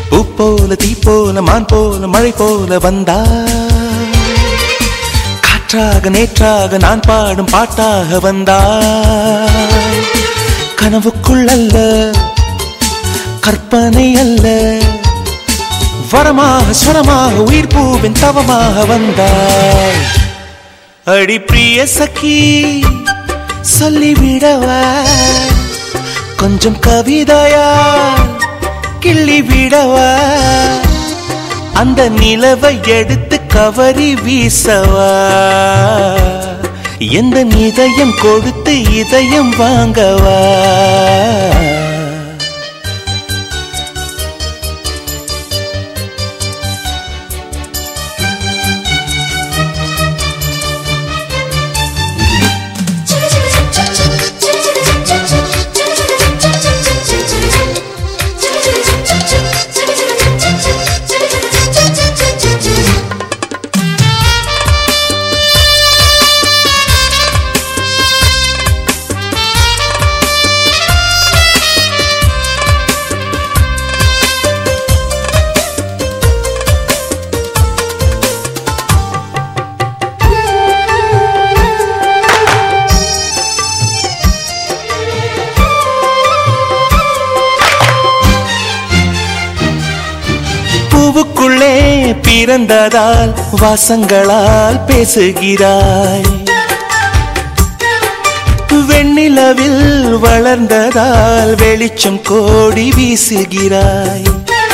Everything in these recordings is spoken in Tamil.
பூ போல தீ போல மான் போல மழை போல வந்தாய். காற்றாக நேற்றாக நான் பாடும் பாட்டாக வந்தாய். கனவுக்குள் அல்ல கற்பனை அல்ல, வரமாக ஸ்வரமாக உயிர் பூவின் தவமாக வந்தாய். அடி பிரிய சகி சொல்லிவிடவா கொஞ்சம் கவிதையா கிள்ளிவிடவா, அந்த நிலவை எடுத்து கவரி வீசவா, எந்த இதயம் கொடுத்து இதயம் வாங்கவா. பூவுக்குள்ளே பிறந்ததால் வாசங்களால் பேசுகிறாய், வெண்ணிலவில் வளர்ந்ததால் வெளிச்சம் கோடி வீசுகிறாய்.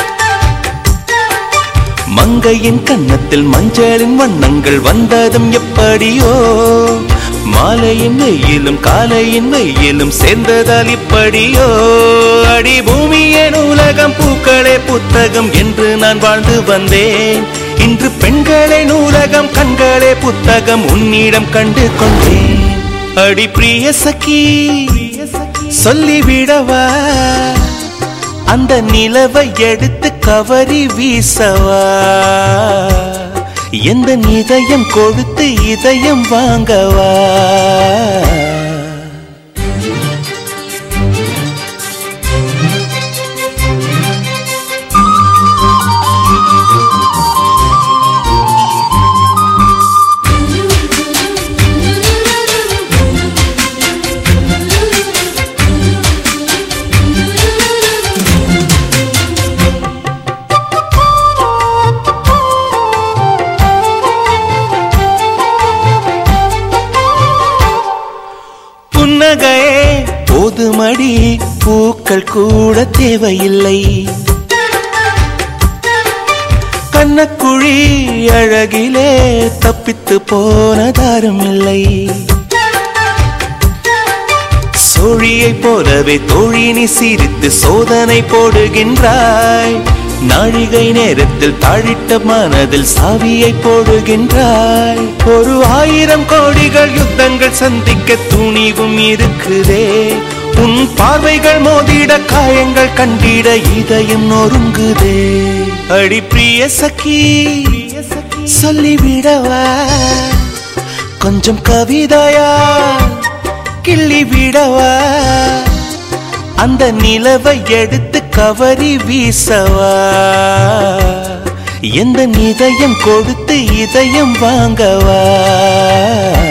மங்கையின் கன்னத்தில் மஞ்சளின் வண்ணங்கள் வந்ததும் எப்படியோ, மாலையின் வெயிலும் காலையின் வெயிலும் சேர்ந்ததால் இப்படியோ. அடி பூமியே நூலகம் பூக்களே புத்தகம் என்று நான் வாழ்ந்து வந்தேன். இன்று பெண்களே நூலகம் கண்களே புத்தகம் உன்னிடம் கண்டு கொண்டேன். அடி பிரிய சகி சொல்லிவிடவா அந்த நிலவை எடுத்து கவரி வீசவா, எந்த இதயம் கொடுத்து இதயம் வாங்கவா. புன்னகையே போதுமடி பூக்கள் கூட தேவையில்லை, கண்ணக்குழி அழகிலே தப்பித்து போனதாரும் இல்லை. சோழியை போலவே தோழினி சிரித்து சோதனை போடுகின்றாய், நாழிகை நேரத்தில் தாழிட்ட மனதில் சாவியை போடுகின்றாய். 1000 கோடிகள் யுத்தங்கள் சந்திக்க துணிவும் இருக்குதே, உன் பார்வைகள் மோதிட காயங்கள் கண்டிட இதயம் நொறுங்குதே. அடி பிரிய சகி சொல்லிவிடவா கொஞ்சம் கவிதையா கிள்ளிவிடவா, அந்த நிலவை எடுத்து கவரி வீசவா, எந்த இதயம் கொடுத்து இதயம் வாங்கவா.